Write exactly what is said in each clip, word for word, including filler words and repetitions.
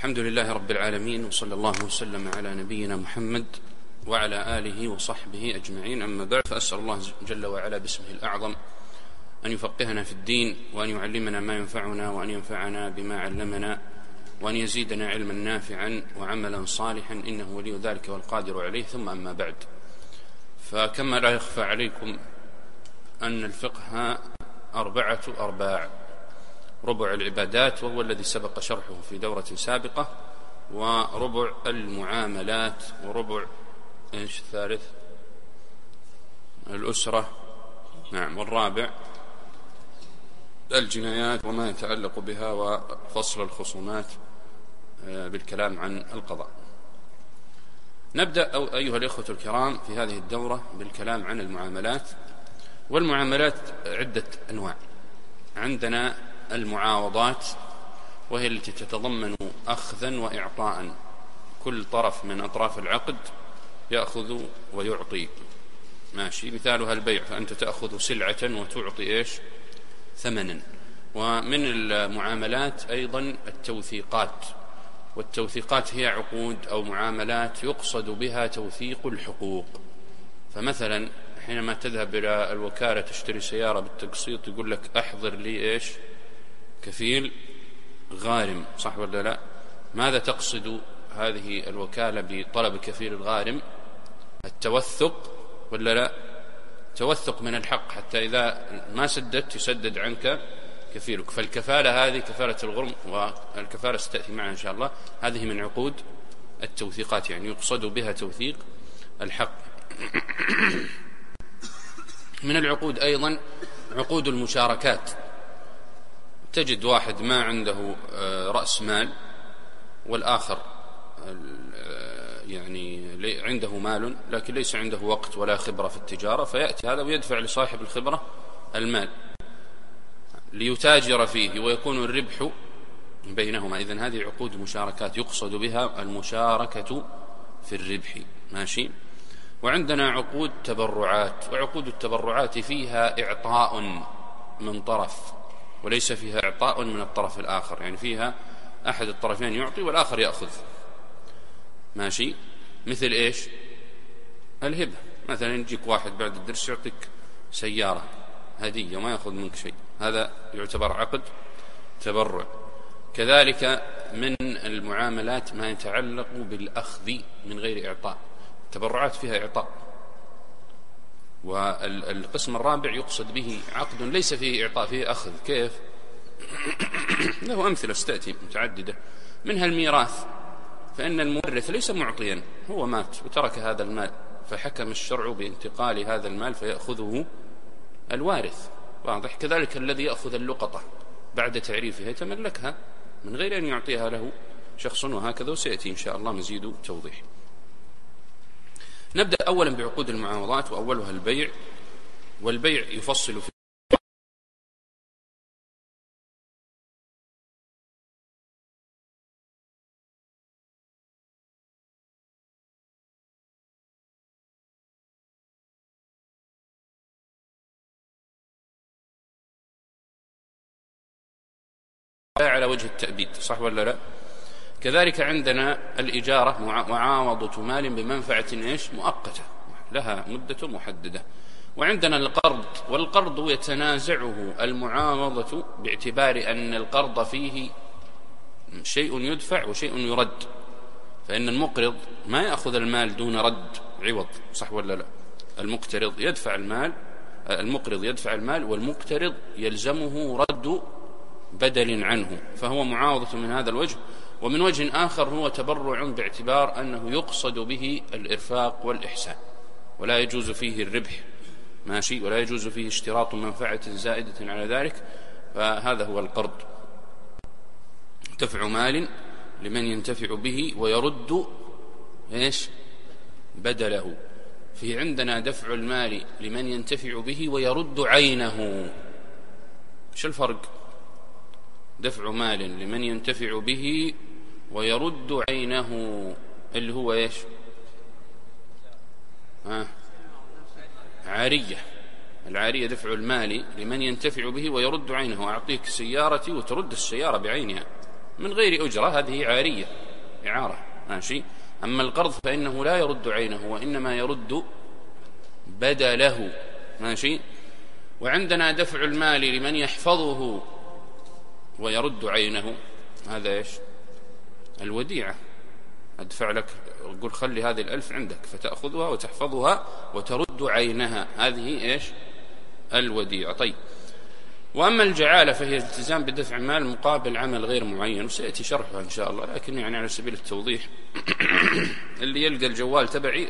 الحمد لله رب العالمين، وصلى الله وسلم على نبينا محمد وعلى آله وصحبه أجمعين. أما بعد، فأسأل الله جل وعلا باسمه الأعظم أن يفقهنا في الدين، وأن يعلمنا ما ينفعنا، وأن ينفعنا بما علمنا، وأن يزيدنا علما نافعا وعملا صالحا، إنه ولي ذلك والقادر عليه. ثم أما بعد، فكما لا يخفى عليكم أن الفقه أربعة أرباع: ربع العبادات وهو الذي سبق شرحه في دورة سابقة، وربع المعاملات، وربع إيش الثالث؟ الأسرة، نعم، والرابع الجنايات وما يتعلق بها، وفصل الخصومات بالكلام عن القضاء. نبدأ أو أيها الإخوة الكرام في هذه الدورة بالكلام عن المعاملات. والمعاملات عدة أنواع. عندنا المعاوضات، وهي التي تتضمن أخذا وإعطاء، كل طرف من أطراف العقد يأخذ ويعطي، ماشي. مثالها البيع، فأنت تأخذ سلعة وتعطي إيش؟ ثمنا. ومن المعاملات أيضا التوثيقات، والتوثيقات هي عقود أو معاملات يقصد بها توثيق الحقوق. فمثلا حينما تذهب إلى الوكالة تشتري سيارة بالتقسيط، يقول لك أحضر لي إيش؟ كفيل غارم، صح ولا لا؟ ماذا تقصد هذه الوكالة بطلب كفيل الغارم؟ التوثق ولا لا؟ توثق من الحق، حتى إذا ما سددت يسدد عنك كفيلك. فالكفالة هذه كفالة الغرم، والكفالة ستأتي معنا إن شاء الله، هذه من عقود التوثيقات، يعني يقصد بها توثيق الحق. من العقود أيضا عقود المشاركات. تجد واحد ما عنده رأس مال، والآخر يعني عنده مال لكن ليس عنده وقت ولا خبرة في التجارة، فيأتي هذا ويدفع لصاحب الخبرة المال ليتاجر فيه، ويكون الربح بينهما. إذن هذه عقود مشاركات يقصد بها المشاركة في الربح، ماشي. وعندنا عقود تبرعات، وعقود التبرعات فيها إعطاء من طرف وليس فيها إعطاء من الطرف الآخر، يعني فيها أحد الطرفين يعطي والآخر يأخذ، ماشي. مثل إيش؟ الهبة. مثلا يجيك واحد بعد الدرس يعطيك سيارة هدية وما يأخذ منك شيء، هذا يعتبر عقد تبرع. كذلك من المعاملات ما يتعلق بالأخذ من غير إعطاء. التبرعات فيها إعطاء. والقسم الرابع يقصد به عقد ليس فيه إعطاء، فيه أخذ. كيف؟ له أمثلة ستأتي متعددة، منها الميراث. فإن المورث ليس معطيا، هو مات وترك هذا المال، فحكم الشرع بانتقال هذا المال فيأخذه الوارث، واضح. كذلك الذي يأخذ اللقطة بعد تعريفها يتملكها من غير أن يعطيها له شخص، وهكذا، وسيأتي إن شاء الله مزيد توضيح. نبدأ أولا بعقود المعاوضات، وأولها البيع. والبيع يفصل في على وجه التأبيد، صح ولا لا؟ كذلك عندنا الإجارة، معاوضة مال بمنفعة إيش؟ مؤقتة، لها مدة محددة. وعندنا القرض، والقرض يتنازعه المعاوضة باعتبار أن القرض فيه شيء يدفع وشيء يرد. فإن المقرض ما يأخذ المال دون رد عوض، صح ولا لا؟ المقترض يدفع المال، المقرض يدفع المال، والمقترض يلزمه رد بدل عنه، فهو معاوضة من هذا الوجه. ومن وجه آخر هو تبرع باعتبار أنه يقصد به الإرفاق والإحسان، ولا يجوز فيه الربح، ماشي، ولا يجوز فيه اشتراط منفعة زائدة على ذلك. فهذا هو القرض، دفع مال لمن ينتفع به ويرد إيش؟ بدله. في عندنا دفع المال لمن ينتفع به ويرد عينه. إيش الفرق؟ دفع مال لمن ينتفع به ويرد عينه اللي هو إيش؟ آه. عارية. العارية دفع المال لمن ينتفع به ويرد عينه. أعطيك سيارتي وترد السيارة بعينها، من غير أجرة، هذه عارية إعارة، ماشي. أما القرض فإنه لا يرد عينه وإنما يرد بدله، ماشي. وعندنا دفع المال لمن يحفظه ويرد عينه، هذا إيش؟ الوديعة. أدفع لك، أقول خلي هذه الألف عندك فتأخذها وتحفظها وترد عينها، هذه إيش؟ الوديعة. طيب، وأما الجعالة فهي الالتزام بدفع مال مقابل عمل غير معين، وسيأتي شرحها إن شاء الله، لكن يعني على سبيل التوضيح اللي يلقى الجوال تبعي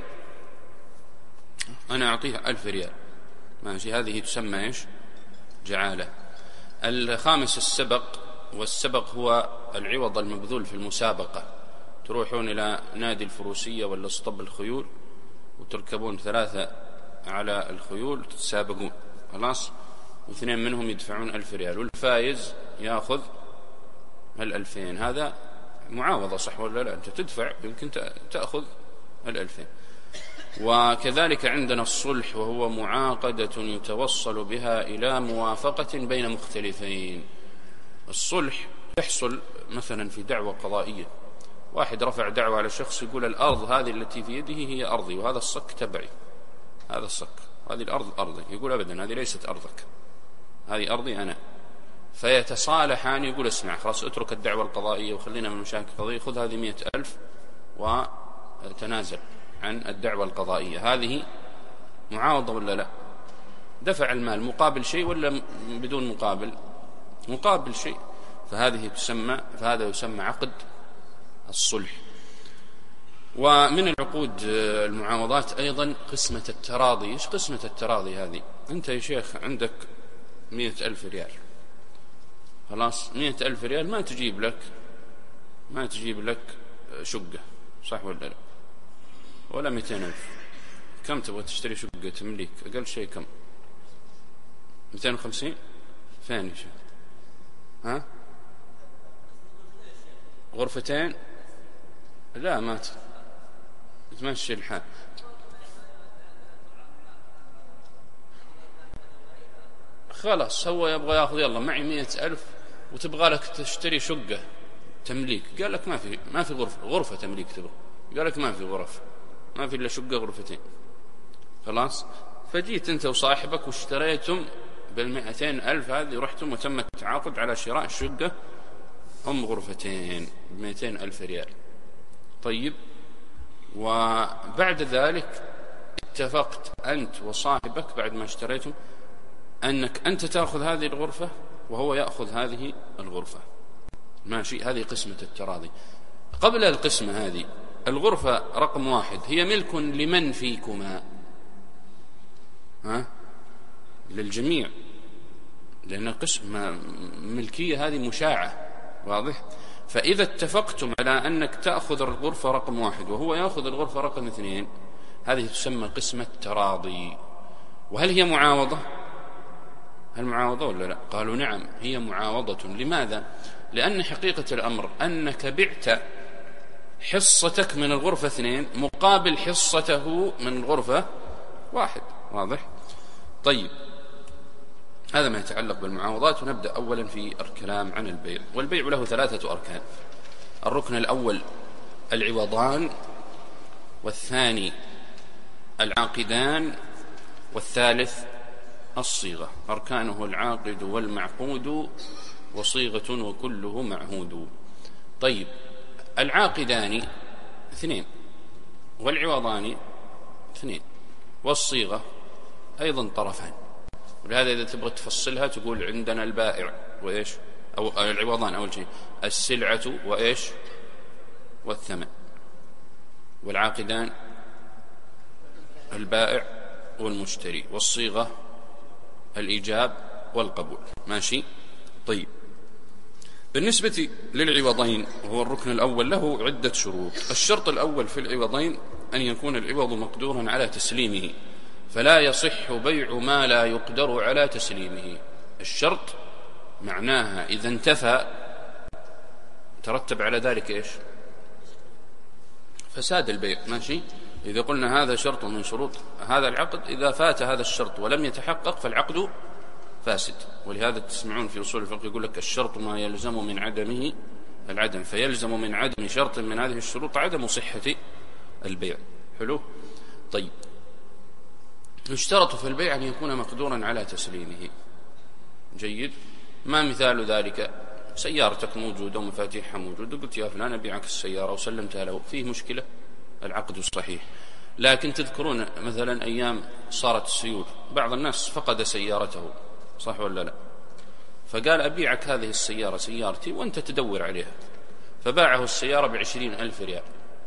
أنا أعطيه ألف ريال، ماشي، هذه تسمى إيش؟ جعالة. الخامس السبق، والسبق هو العوض المبذول في المسابقة. تروحون إلى نادي الفروسية ولا اسطبل الخيول وتركبون ثلاثة على الخيول وتتسابقون، خلاص، واثنين منهم يدفعون ألف ريال والفايز يأخذ الألفين. هذا معاوضة، صح ولا لا؟ أنت تدفع يمكن تأخذ الألفين. وكذلك عندنا الصلح، وهو معاقدة يتوصل بها إلى موافقة بين مختلفين. الصلح يحصل مثلا في دعوة قضائية، واحد رفع دعوة على شخص يقول الأرض هذه التي في يده هي أرضي وهذا الصك تبعي، هذا الصك، هذه الأرض أرضي. يقول أبدا هذه ليست أرضك، هذه أرضي أنا. فيتصالحان، يقول اسمع خلاص اترك الدعوة القضائية وخلينا من مشاكل القضائية، خذ هذه مئة ألف وتنازل عن الدعوة القضائية. هذه معاوضة ولا لا؟ دفع المال مقابل شيء ولا بدون مقابل؟ مقابل شيء، فهذه تسمى فهذا يسمى عقد الصلح. ومن العقود المعاوضات أيضا قسمة التراضي. إيش قسمة التراضي هذه؟ أنت يا شيخ عندك مئة ألف ريال، خلاص، مئة ألف ريال ما تجيب لك ما تجيب لك شقة، صح ولا لا؟ ولا مئتين ألف. كم تبغى تشتري شقة تمليك؟ أقل شيء كم؟ مئتين وخمسين؟ فين يا شيخ؟ ها؟ غرفتين؟ لا، ما تمشي الحال. خلاص هو يبغى ياخذ، يلا معي مئة ألف وتبغى لك تشتري شقة تمليك، قال لك ما في ما في غرفة غرفة تمليك تبغى، قال لك ما في غرف، ما في إلا شقة غرفتين، خلاص. فجيت أنت وصاحبك واشتريتم بالمئتين ألف هذه، رحتم وتم التعاقد على شراء الشقة هم غرفتين بمئتين ألف ريال. طيب، وبعد ذلك اتفقت أنت وصاحبك بعد ما اشتريتم أنك أنت تأخذ هذه الغرفة وهو يأخذ هذه الغرفة، ماشي. هذه قسمة التراضي. قبل القسمة هذه الغرفة رقم واحد هي ملك لمن فيكما؟ ها؟ للجميع، لأن قسم ملكية هذه مشاعة، واضح؟ فإذا اتفقتم على أنك تأخذ الغرفة رقم واحد وهو يأخذ الغرفة رقم اثنين، هذه تسمى قسمة تراضي. وهل هي معاوضة؟ هل معاوضة ولا لا؟ قالوا نعم، هي معاوضة. لماذا؟ لأن حقيقة الأمر أنك بعت حصتك من الغرفة اثنين مقابل حصته من الغرفة واحد، واضح؟ طيب، هذا ما يتعلق بالمعاوضات. ونبدأ أولا في الكلام عن البيع. والبيع له ثلاثة أركان. الركن الأول العوضان، والثاني العاقدان، والثالث الصيغة. أركانه العاقد والمعقود وصيغة وكله معهود. طيب، العاقدان اثنين، والعوضان اثنين، والصيغة أيضا طرفان. ولهذا إذا تبغى تفصلها تقول عندنا البائع وإيش، أو العوضان أول شيء السلعة وإيش والثمن، والعاقدان البائع والمشتري، والصيغة الإيجاب والقبول، ماشي. طيب، بالنسبة للعوضين وهو الركن الأول له عدة شروط. الشرط الأول في العوضين أن يكون العوض مقدورا على تسليمه، فلا يصح بيع ما لا يقدر على تسليمه. الشرط معناها إذا انتفى ترتب على ذلك إيش؟ فساد البيع، ماشي. إذا قلنا هذا شرط من شروط هذا العقد، إذا فات هذا الشرط ولم يتحقق فالعقد فاسد. ولهذا تسمعون في أصول الفقه يقول لك الشرط ما يلزم من عدمه العدم، فيلزم من عدم شرط من هذه الشروط عدم صحة البيع. حلو. طيب، يشترط في البيع أن يكون مقدورا على تسليمه. جيد. ما مثال ذلك؟ سيارتك موجودة ومفاتيحها موجودة، قلت يا فلان أبيعك السيارة وسلمتها له، فيه مشكلة؟ العقد صحيح. لكن تذكرون مثلا أيام صارت السيول، بعض الناس فقد سيارته، صح ولا لا؟ فقال أبيعك هذه السيارة سيارتي وأنت تدور عليها، فباعه السيارة بعشرين ألف ريال،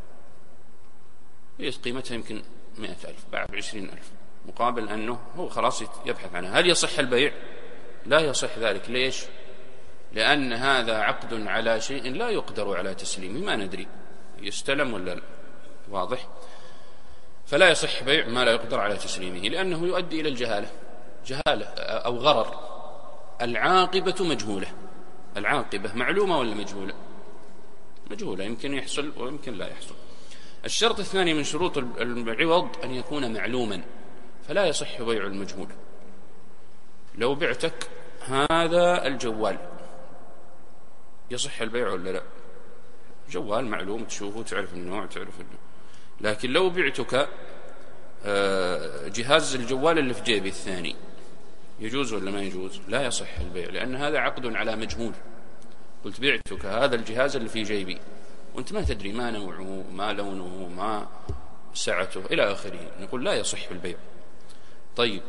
هي قيمتها يمكن مئة ألف، باع بعشرين ألف، مقابل أنه هو خلاص يبحث عنها. هل يصح البيع؟ لا يصح ذلك. ليش؟ لأن هذا عقد على شيء لا يقدر على تسليمه، ما ندري يستلم ولا لا. واضح؟ فلا يصح بيع ما لا يقدر على تسليمه، لأنه يؤدي إلى الجهالة، جهالة أو غرر. العاقبة مجهولة، العاقبة معلومة ولا مجهولة؟ مجهولة، يمكن يحصل ويمكن لا يحصل. الشرط الثاني من شروط العوض أن يكون معلوما، فلا يصح بيع المجهول. لو بعتك هذا الجوال يصح البيع ولا لا؟ جوال معلوم، تشوفه تعرف النوع تعرف النوع. لكن لو بعتك جهاز الجوال اللي في جيبي الثاني، يجوز ولا ما يجوز؟ لا يصح البيع، لأن هذا عقد على مجهول. قلت بعتك هذا الجهاز اللي في جيبي وأنت ما تدري ما نوعه ما لونه ما سعته إلى آخره، نقول لا يصح البيع. طيب،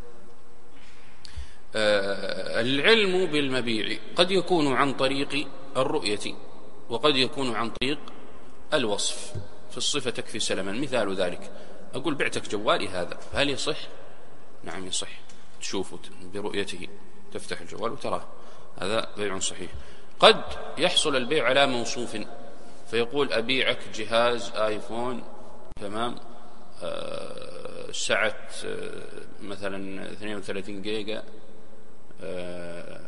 آه العلم بالمبيع قد يكون عن طريق الرؤية وقد يكون عن طريق الوصف، في الصفة تكفي سلما. مثال ذلك أقول بعتك جوالي هذا، هل يصح؟ نعم يصح، تشوفه برؤيته، تفتح الجوال وتراه، هذا بيع صحيح. قد يحصل البيع على موصوف، فيقول أبيعك جهاز آيفون، تمام، آه سعة آه مثلا اثنين وثلاثين جيجا، آه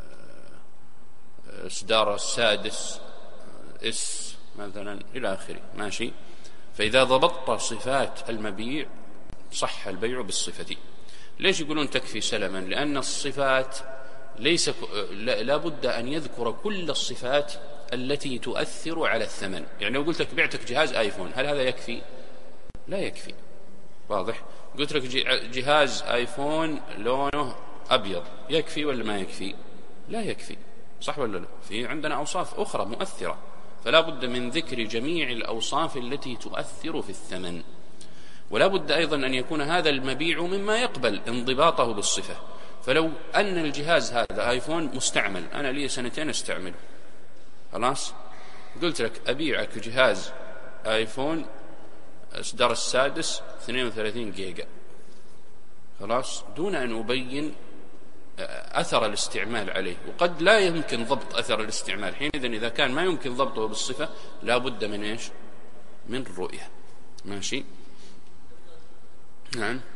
إصدار السادس اس مثلا إلى آخره، ماشي. فإذا ضبطت صفات المبيع صح البيع بالصفة. ليش يقولون تكفي سلما؟ لأن الصفات ليس لا بد أن يذكر كل الصفات التي تؤثر على الثمن. يعني لو قلت لك بعتك جهاز آيفون، هل هذا يكفي؟ لا يكفي. واضح؟ قلت لك جهاز آيفون لونه أبيض، يكفي ولا ما يكفي؟ لا يكفي، صح ولا لا؟ في عندنا أوصاف أخرى مؤثرة، فلا بد من ذكر جميع الأوصاف التي تؤثر في الثمن. ولا بد أيضا أن يكون هذا المبيع مما يقبل انضباطه بالصفة. فلو أن الجهاز هذا آيفون مستعمل، أنا لي سنتين استعمله، خلاص قلت لك أبيعك جهاز آيفون إصدار السادس اثنين وثلاثين جيجا، خلاص، دون أن أبين أثر الاستعمال عليه. وقد لا يمكن ضبط أثر الاستعمال، حينئذ إذا كان ما يمكن ضبطه بالصفة لا بد من إيش؟ من الرؤية. ماشي. نعم.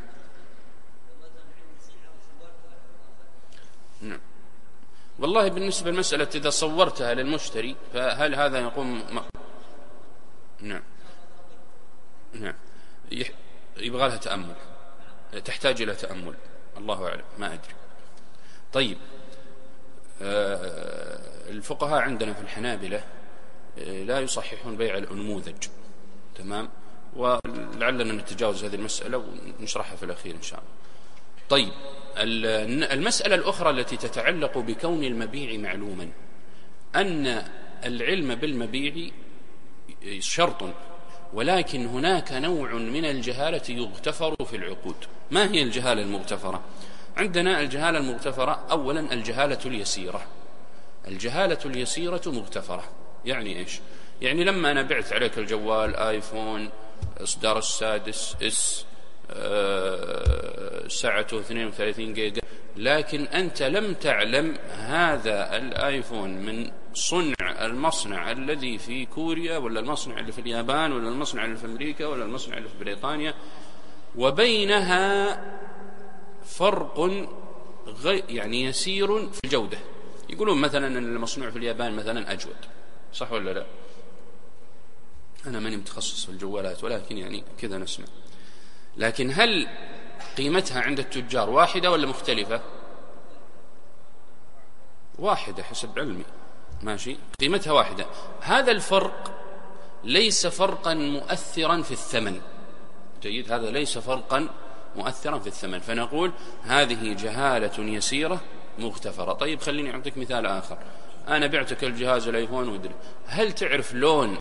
نعم. والله بالنسبة للمسألة إذا صورتها للمشتري فهل هذا يقوم م... نعم نعم يح... يبغى لها تأمل، تحتاج إلى تأمل، الله أعلم، ما أدري. طيب، آه الفقهاء عندنا في الحنابلة آه لا يصححون بيع الأنموذج، تمام، ولعلنا نتجاوز هذه المسألة ونشرحها في الأخير إن شاء الله. طيب، المسألة الأخرى التي تتعلق بكون المبيع معلوما، أن العلم بالمبيع شرط، ولكن هناك نوع من الجهالة يغتفر في العقود. ما هي الجهالة المغتفرة؟ عندنا الجهالة المغتفرة أولا الجهالة اليسيرة. الجهالة اليسيرة مغتفرة، يعني إيش؟ يعني لما أنا بعت عليك الجوال آيفون إصدار السادس اس أه سعته اثنين وثلاثين جيجا، لكن أنت لم تعلم هذا الآيفون من صنع المصنع الذي في كوريا ولا المصنع اللي في اليابان ولا المصنع اللي في أمريكا ولا المصنع اللي في بريطانيا، وبينها فرق غي يعني يسير في الجودة. يقولون مثلا أن المصنوع في اليابان مثلا أجود، صح ولا لا؟ أنا ماني متخصص في الجوالات ولكن يعني كذا نسمع. لكن هل قيمتها عند التجار واحدة ولا مختلفة؟ واحدة حسب علمي، ماشي، قيمتها واحدة. هذا الفرق ليس فرقا مؤثرا في الثمن. جيد، هذا ليس فرقا مؤثرا في الثمن، فنقول هذه جهالة يسيرة مغتفرة. طيب خليني أعطيك مثال آخر. أنا بعتك الجهاز الآيفون ودري، هل تعرف لون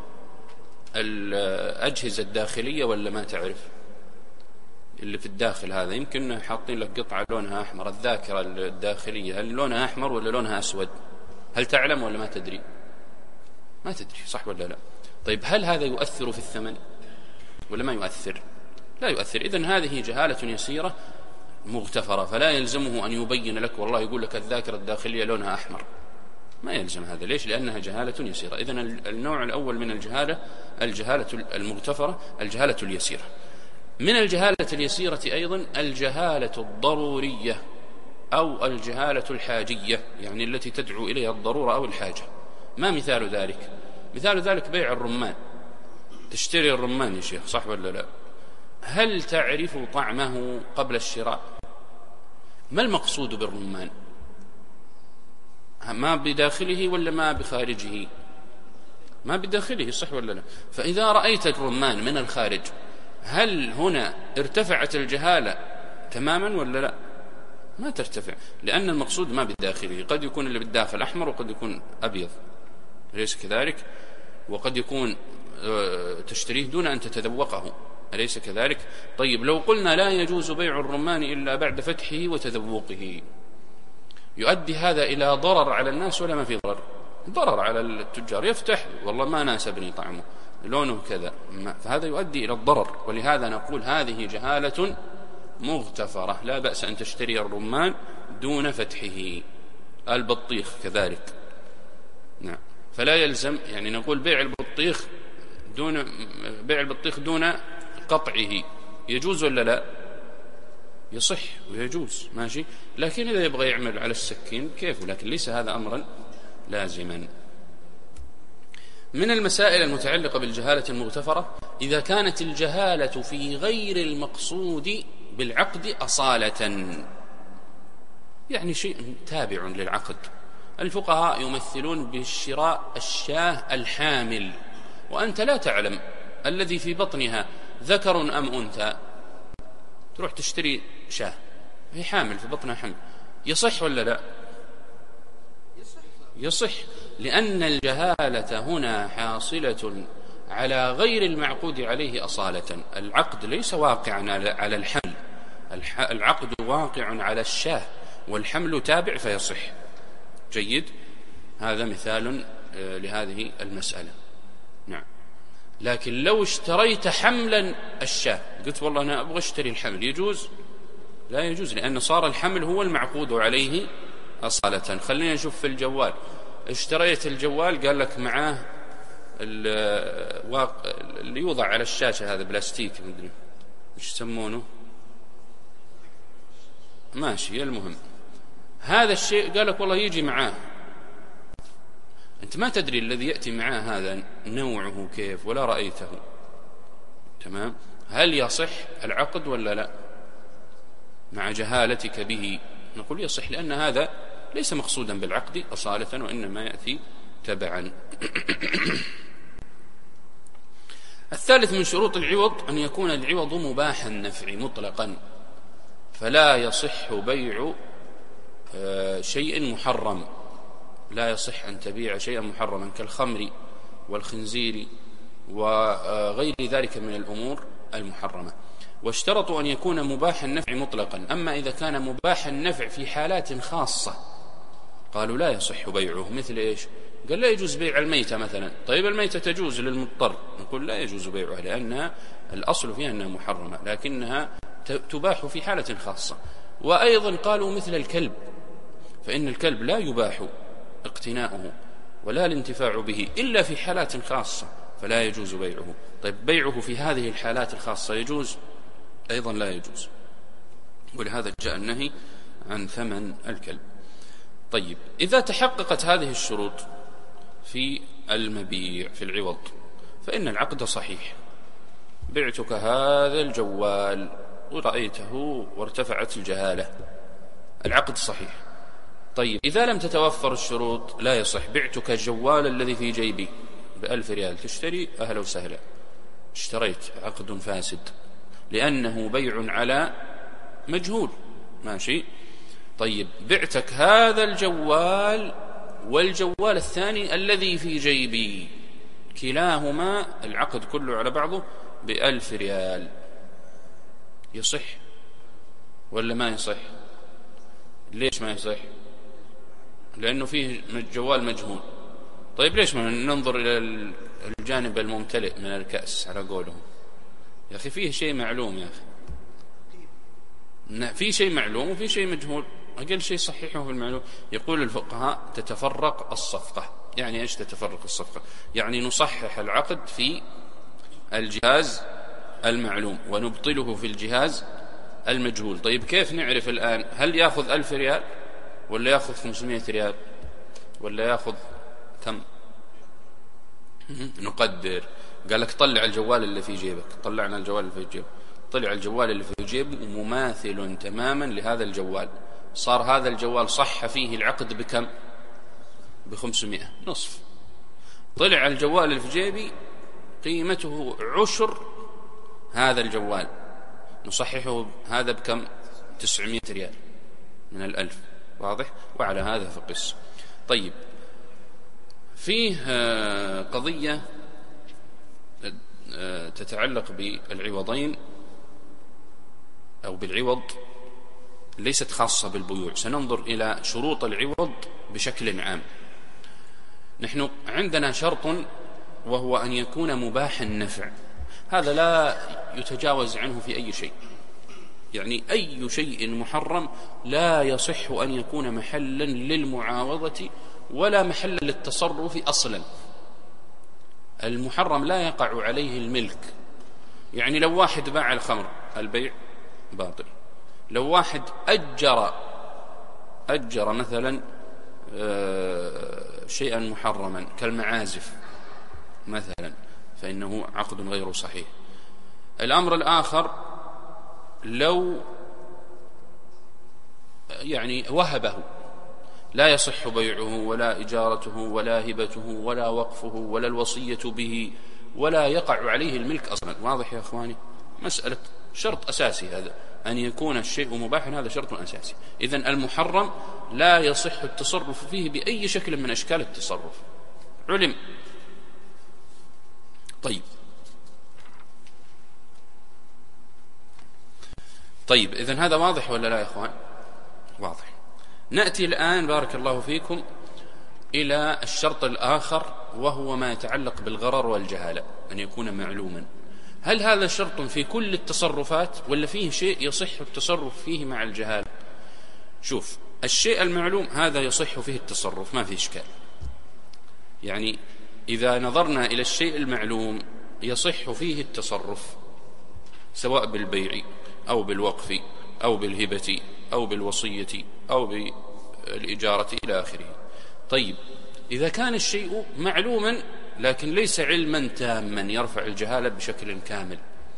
الأجهزة الداخلية ولا ما تعرف؟ اللي في الداخل هذا يمكن حاطين لك قطعة لونها أحمر، الذاكرة الداخلية هل لونها أحمر ولا لونها أسود؟ هل تعلم ولا ما تدري؟ ما تدري، صح ولا لا؟ طيب هل هذا يؤثر في الثمن ولا ما يؤثر؟ لا يؤثر. إذن هذه جهالة يسيرة مغتفرة، فلا يلزمه أن يبين لك والله يقول لك الذاكرة الداخلية لونها أحمر، ما يلزم هذا. ليش؟ لأنها جهالة يسيرة. إذن النوع الأول من الجهالة الجهالة المغتفرة، الجهالة اليسيرة. من الجهالة اليسيرة أيضا الجهالة الضرورية أو الجهالة الحاجية، يعني التي تدعو إليها الضرورة أو الحاجة. ما مثال ذلك؟ مثال ذلك بيع الرمان. تشتري الرمان يا شيخ، صح ولا لا؟ هل تعرف طعمه قبل الشراء؟ ما المقصود بالرمان؟ ما بداخله ولا ما بخارجه؟ ما بداخله، صح ولا لا؟ فإذا رأيت الرمان من الخارج، هل هنا ارتفعت الجهالة تماما ولا لا؟ ما ترتفع، لأن المقصود ما بداخله. قد يكون اللي بالداخل أحمر وقد يكون أبيض، أليس كذلك؟ وقد يكون تشتريه دون أن تتذوقه، أليس كذلك؟ طيب لو قلنا لا يجوز بيع الرمان إلا بعد فتحه وتذوقه، يؤدي هذا إلى ضرر على الناس ولا ما في ضرر؟ ضرر على التجار. يفتح والله ما ناسبني طعمه، لونه كذا، فهذا يؤدي إلى الضرر. ولهذا نقول هذه جهالة مغتفرة، لا بأس أن تشتري الرمان دون فتحه. البطيخ كذلك، نعم، فلا يلزم، يعني نقول بيع البطيخ دون بيع البطيخ دون قطعه يجوز ولا لا؟ يصح ويجوز، ماشي، لكن إذا يبغى يعمل على السكين كيف، لكن ليس هذا أمرا لازما. من المسائل المتعلقة بالجهالة المغتفرة إذا كانت الجهالة في غير المقصود بالعقد أصالة، يعني شيء تابع للعقد. الفقهاء يمثلون بالشراء الشاة الحامل، وأنت لا تعلم الذي في بطنها ذكر أم أنثى، تروح تشتري شاة هي حامل في بطنها حمل، يصح ولا لا؟ يصح، لأن الجهالة هنا حاصلة على غير المعقود عليه أصالة. العقد ليس واقعا على الحمل، العقد واقع على الشاة، والحمل تابع فيصح. جيد، هذا مثال لهذه المسألة. نعم، لكن لو اشتريت حملا الشاة، قلت والله أنا أبغى اشتري الحمل، يجوز؟ لا يجوز، لأن صار الحمل هو المعقود عليه أصالة. خلينا نشوف في الجوال، اشتريت الجوال قال لك معاه اللي يوضع على الشاشة هذا بلاستيك، مدري ايش يسمونه، ماشي، المهم هذا الشيء قال لك والله يجي معاه، أنت ما تدري الذي يأتي معاه هذا نوعه كيف ولا رأيته، تمام؟ هل يصح العقد ولا لا مع جهالتك به؟ نقول يصح، لأن هذا ليس مقصودا بالعقد أصالة، وإنما يأتي تبعا. الثالث من شروط العوض أن يكون العوض مباح النفع مطلقا، فلا يصح بيع شيء محرم، لا يصح أن تبيع شيئا محرما كالخمر والخنزير وغير ذلك من الأمور المحرمة. واشترطوا أن يكون مباح النفع مطلقا. أما إذا كان مباح النفع في حالات خاصة قالوا لا يصح بيعه. مثل إيش؟ قال لا يجوز بيع الميتة مثلا. طيب الميتة تجوز للمضطر، نقول لا يجوز بيعها لأنها الأصل فيها أنها محرمة، لكنها تباح في حالة خاصة. وأيضا قالوا مثل الكلب، فإن الكلب لا يباح اقتناؤه ولا الانتفاع به إلا في حالات خاصة، فلا يجوز بيعه. طيب بيعه في هذه الحالات الخاصة يجوز؟ أيضا لا يجوز، ولهذا جاء النهي عن ثمن الكلب. طيب إذا تحققت هذه الشروط في المبيع في العوض فإن العقد صحيح. بعتك هذا الجوال ورأيته وارتفعت الجهالة، العقد صحيح. طيب إذا لم تتوفر الشروط لا يصح. بعتك الجوال الذي في جيبي بألف ريال، تشتري، أهلا وسهلا، اشتريت، عقد فاسد لأنه بيع على مجهول، ماشي. طيب بعتك هذا الجوال والجوال الثاني الذي في جيبي، كلاهما العقد كله على بعضه بألف ريال، يصح ولا ما يصح؟ ليش ما يصح؟ لأنه فيه جوال مجهول. طيب ليش ما ننظر إلى الجانب الممتلئ من الكأس على قولهم؟ يا أخي فيه شيء معلوم، يا أخي في شيء معلوم وفي شيء مجهول، أقل شيء صحيحه في المعلوم. يقول الفقهاء تتفرق الصفقة. يعني إيش تتفرق الصفقة؟ يعني نصحح العقد في الجهاز المعلوم ونبطله في الجهاز المجهول. طيب كيف نعرف الآن هل يأخذ ألف ريال ولا يأخذ خمسمائة ريال ولا يأخذ كم؟ نقدر. قال لك طلع الجوال اللي في جيبك، طلعنا الجوال اللي في جيبك، طلع الجوال اللي في جيبه مماثل تماما لهذا الجوال، صار هذا الجوال صح فيه العقد بكم؟ بخمسمائة، نصف. طلع الجوال اللي في جيبي قيمته عشر هذا الجوال، نصححه هذا بكم؟ تسعمائة ريال من الألف، واضح؟ وعلى هذا فقس. طيب فيه قضية تتعلق بالعوضين أو بالعوض، ليست خاصة بالبيوع. سننظر إلى شروط العوض بشكل عام. نحن عندنا شرط وهو أن يكون مباح النفع، هذا لا يتجاوز عنه في أي شيء. يعني أي شيء محرم لا يصح أن يكون محلا للمعاوضة ولا محلا للتصرف أصلا. المحرم لا يقع عليه الملك. يعني لو واحد باع الخمر البيع باطل، لو واحد أجر أجر مثلا شيئا محرما كالمعازف مثلا فإنه عقد غير صحيح. الأمر الآخر لو يعني وهبه، لا يصح بيعه ولا إجارته ولا هبته ولا وقفه ولا الوصية به، ولا يقع عليه الملك أصلا. واضح يا أخواني؟ مسألة شرط أساسي هذا، أن يكون الشيء مباحا، هذا شرط أساسي. إذن المحرم لا يصح التصرف فيه بأي شكل من أشكال التصرف، علم. طيب طيب إذن هذا واضح ولا لا يا أخوان؟ واضح. نأتي الآن بارك الله فيكم إلى الشرط الآخر، وهو ما يتعلق بالغرر والجهالة، أن يكون معلوما. هل هذا شرط في كل التصرفات ولا فيه شيء يصح التصرف فيه مع الجهالة؟ شوف، الشيء المعلوم هذا يصح فيه التصرف، ما فيه إشكال. يعني إذا نظرنا إلى الشيء المعلوم يصح فيه التصرف، سواء بالبيع أو بالوقف أو بالهبة أو بالوصية أو بالإجارة إلى آخره. طيب إذا كان الشيء معلوما لكن ليس علما تاما يرفع الجهالة بشكل كامل،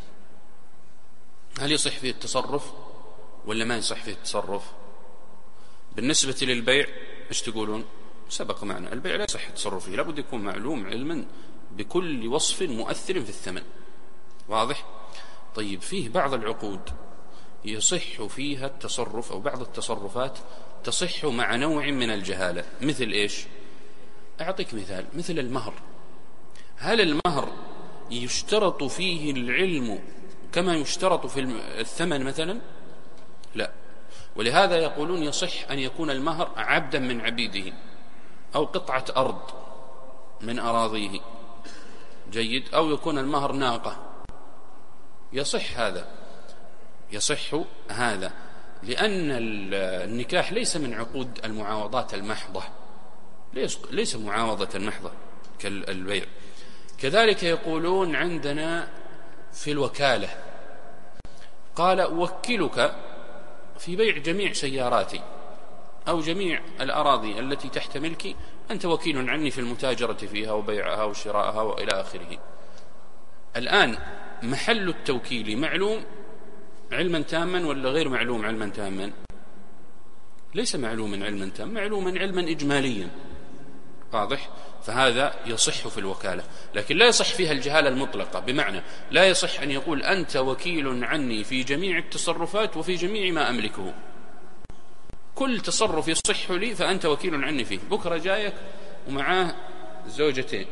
هل يصح فيه التصرف ولا ما يصح فيه التصرف؟ بالنسبة للبيع ايش تقولون؟ سبق معنا البيع لا يصح التصرف فيه، لابد يكون معلوم علما بكل وصف مؤثر في الثمن، واضح؟ طيب فيه بعض العقود يصح فيها التصرف، أو بعض التصرفات تصح مع نوع من الجهالة. مثل إيش؟ أعطيك مثال، مثل المهر. هل المهر يشترط فيه العلم كما يشترط في الثمن مثلا؟ لا. ولهذا يقولون يصح أن يكون المهر عبدا من عبيده أو قطعة أرض من أراضيه، جيد، أو يكون المهر ناقة، يصح هذا، يصح هذا، لأن النكاح ليس من عقود المعاوضات المحضة، ليس معاوضة محضة كالبيع. كذلك يقولون عندنا في الوكالة، قال أوكلك في بيع جميع سياراتي أو جميع الأراضي التي تحت ملكي، أنت وكيل عني في المتاجرة فيها وبيعها وشرائها وإلى آخره. الآن محل التوكيل معلوم علما تاما ولا غير معلوم علما تاما؟ ليس معلوما علما تام، معلوما علما إجماليا، واضح؟ فهذا يصح في الوكالة، لكن لا يصح فيها الجهالة المطلقة، بمعنى لا يصح أن يقول أنت وكيل عني في جميع التصرفات وفي جميع ما أملكه، كل تصرف يصح لي فأنت وكيل عني فيه. بكرة جايك ومعاه زوجتين،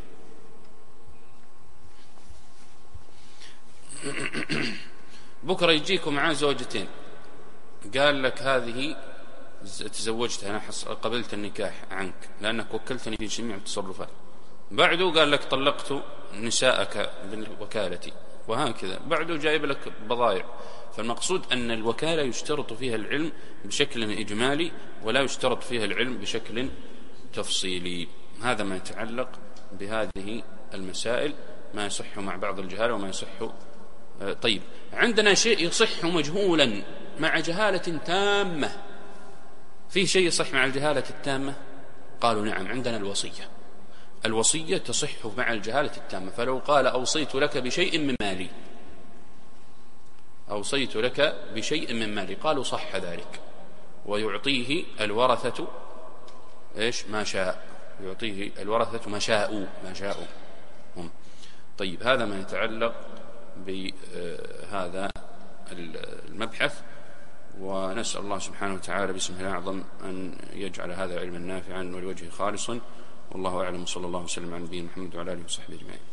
بكرة يجيك ومعاه زوجتين، قال لك هذه تزوجتها، أنا قبلت النكاح عنك لأنك وكلتني في جميع التصرفات. بعده قال لك طلقت نساءك بوكالتي، وهكذا. بعده جايب لك بضائع. فالمقصود أن الوكالة يشترط فيها العلم بشكل إجمالي، ولا يشترط فيها العلم بشكل تفصيلي. هذا ما يتعلق بهذه المسائل، ما يصح مع بعض الجهالة وما يصح. طيب، عندنا شيء يصح مجهولا مع جهالة تامة، في شيء يصح مع الجهالة التامة؟ قالوا نعم، عندنا الوصية. الوصية تصح مع الجهالة التامة. فلو قال أوصيت لك بشيء من مالي، أوصيت لك بشيء من مالي، قالوا صح ذلك، ويعطيه الورثة إيش ما شاء، يعطيه الورثة ما شاءوا ما شاءوا هم. طيب، هذا ما يتعلق بهذا المبحث، ونسأل الله سبحانه وتعالى باسمه الأعظم أن يجعل هذا علما نافعا ولوجهه خالصا. والله أعلم، صلى الله وسلم على نبينا محمد وعلى آله وصحبه أجمعين.